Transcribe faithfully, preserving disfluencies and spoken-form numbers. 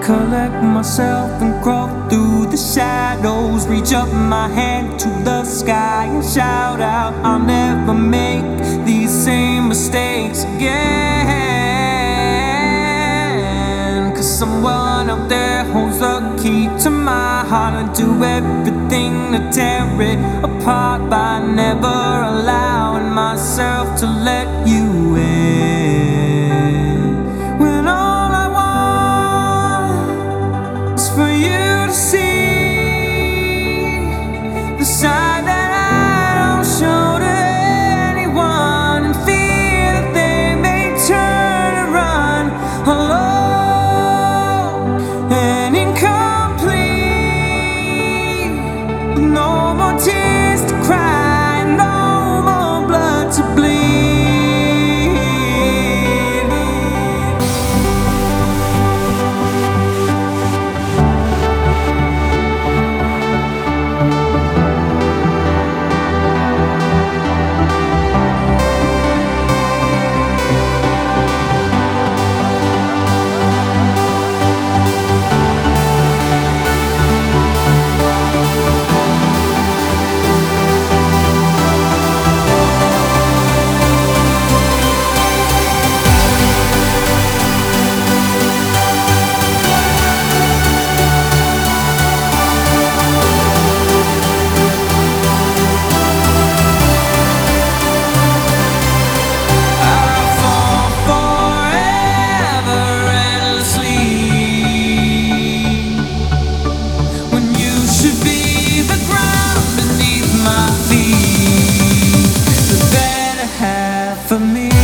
collect myself and crawl through the shadows. Reach up my hand to the sky and shout out, I'll never make these same mistakes again. Cause someone out there holds the key to my heart, and do everything to tear it apart by never allowing myself to let you in. When all I want is for you to see the side that I don't show to anyone, and fear that they may turn and run alone and incomplete, with no more tears to cry, no more blood to bleed. For me